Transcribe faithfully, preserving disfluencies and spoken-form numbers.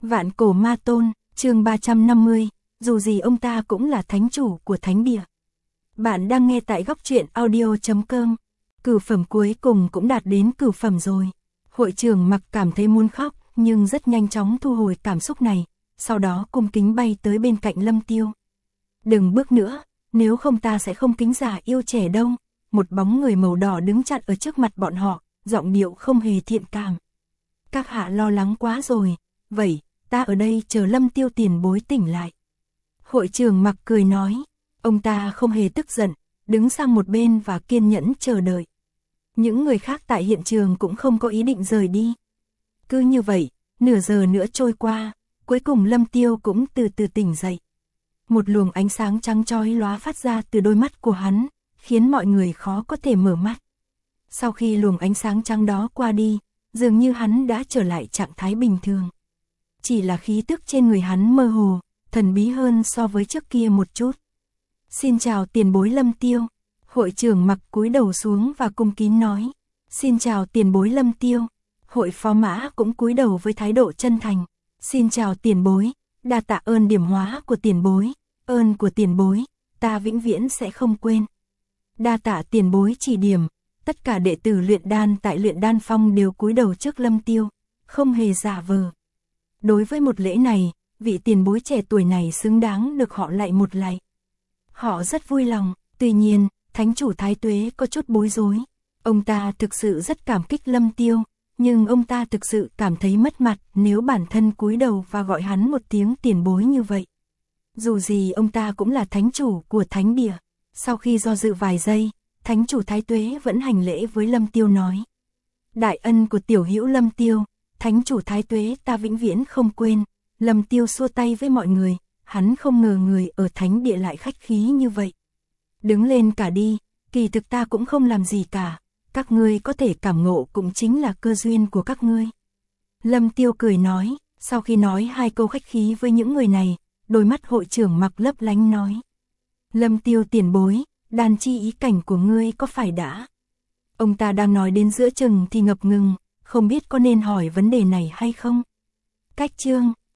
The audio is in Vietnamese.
Vạn cổ ma tôn, chương ba trăm năm mươi, dù gì ông ta cũng là thánh chủ của thánh địa. Bạn đang nghe tại góc truyện audio chấm com. Cửu phẩm cuối cùng cũng đạt đến cửu phẩm rồi. Hội trưởng Mặc cảm thấy muốn khóc, nhưng rất nhanh chóng thu hồi cảm xúc này, sau đó cung kính bay tới bên cạnh Lâm Tiêu. Đừng bước nữa, nếu không ta sẽ không kính giả yêu trẻ đâu. Một bóng người màu đỏ đứng chặn ở trước mặt bọn họ, giọng điệu không hề thiện cảm. Các hạ lo lắng quá rồi, vậy, ta ở đây chờ Lâm Tiêu tiền bối tỉnh lại. Hội trưởng Mặc cười nói, ông ta không hề tức giận, đứng sang một bên và kiên nhẫn chờ đợi. Những người khác tại hiện trường cũng không có ý định rời đi. Cứ như vậy, nửa giờ nữa trôi qua, cuối cùng Lâm Tiêu cũng từ từ tỉnh dậy. Một luồng ánh sáng trắng chói lóa phát ra từ đôi mắt của hắn, khiến mọi người khó có thể mở mắt. Sau khi luồng ánh sáng trắng đó qua đi, dường như hắn đã trở lại trạng thái bình thường. Chỉ là khí tức trên người hắn mơ hồ, thần bí hơn so với trước kia một chút. Xin chào tiền bối Lâm Tiêu. Hội trưởng Mặc cúi đầu xuống và cung kính nói. Xin chào tiền bối Lâm Tiêu. Hội phó mã cũng cúi đầu với thái độ chân thành. Xin chào tiền bối, đa tạ ơn điểm hóa của tiền bối, ơn của tiền bối, ta vĩnh viễn sẽ không quên. Đa tạ tiền bối chỉ điểm, tất cả đệ tử luyện đan tại luyện đan phong đều cúi đầu trước Lâm Tiêu, không hề giả vờ. Đối với một lễ này, vị tiền bối trẻ tuổi này xứng đáng được họ lạy một lạy. Họ rất vui lòng, tuy nhiên, thánh chủ Thái Tuế có chút bối rối. Ông ta thực sự rất cảm kích Lâm Tiêu, nhưng ông ta thực sự cảm thấy mất mặt nếu bản thân cúi đầu và gọi hắn một tiếng tiền bối như vậy. Dù gì ông ta cũng là thánh chủ của thánh địa. Sau khi do dự vài giây, thánh chủ Thái Tuế vẫn hành lễ với Lâm Tiêu nói. Đại ân của tiểu hữu Lâm Tiêu, thánh chủ Thái Tuế ta vĩnh viễn không quên. Lâm Tiêu xua tay với mọi người, hắn không ngờ người ở thánh địa lại khách khí như vậy. Đứng lên cả đi, kỳ thực ta cũng không làm gì cả, các ngươi có thể cảm ngộ cũng chính là cơ duyên của các ngươi. Lâm Tiêu cười nói, sau khi nói hai câu khách khí với những người này, đôi mắt hội trưởng Mặc lấp lánh nói. Lâm Tiêu tiền bối, đàn chi ý cảnh của ngươi có phải đã? Ông ta đang nói đến giữa chừng thì ngập ngừng, không biết có nên hỏi vấn đề này hay không? Cách chương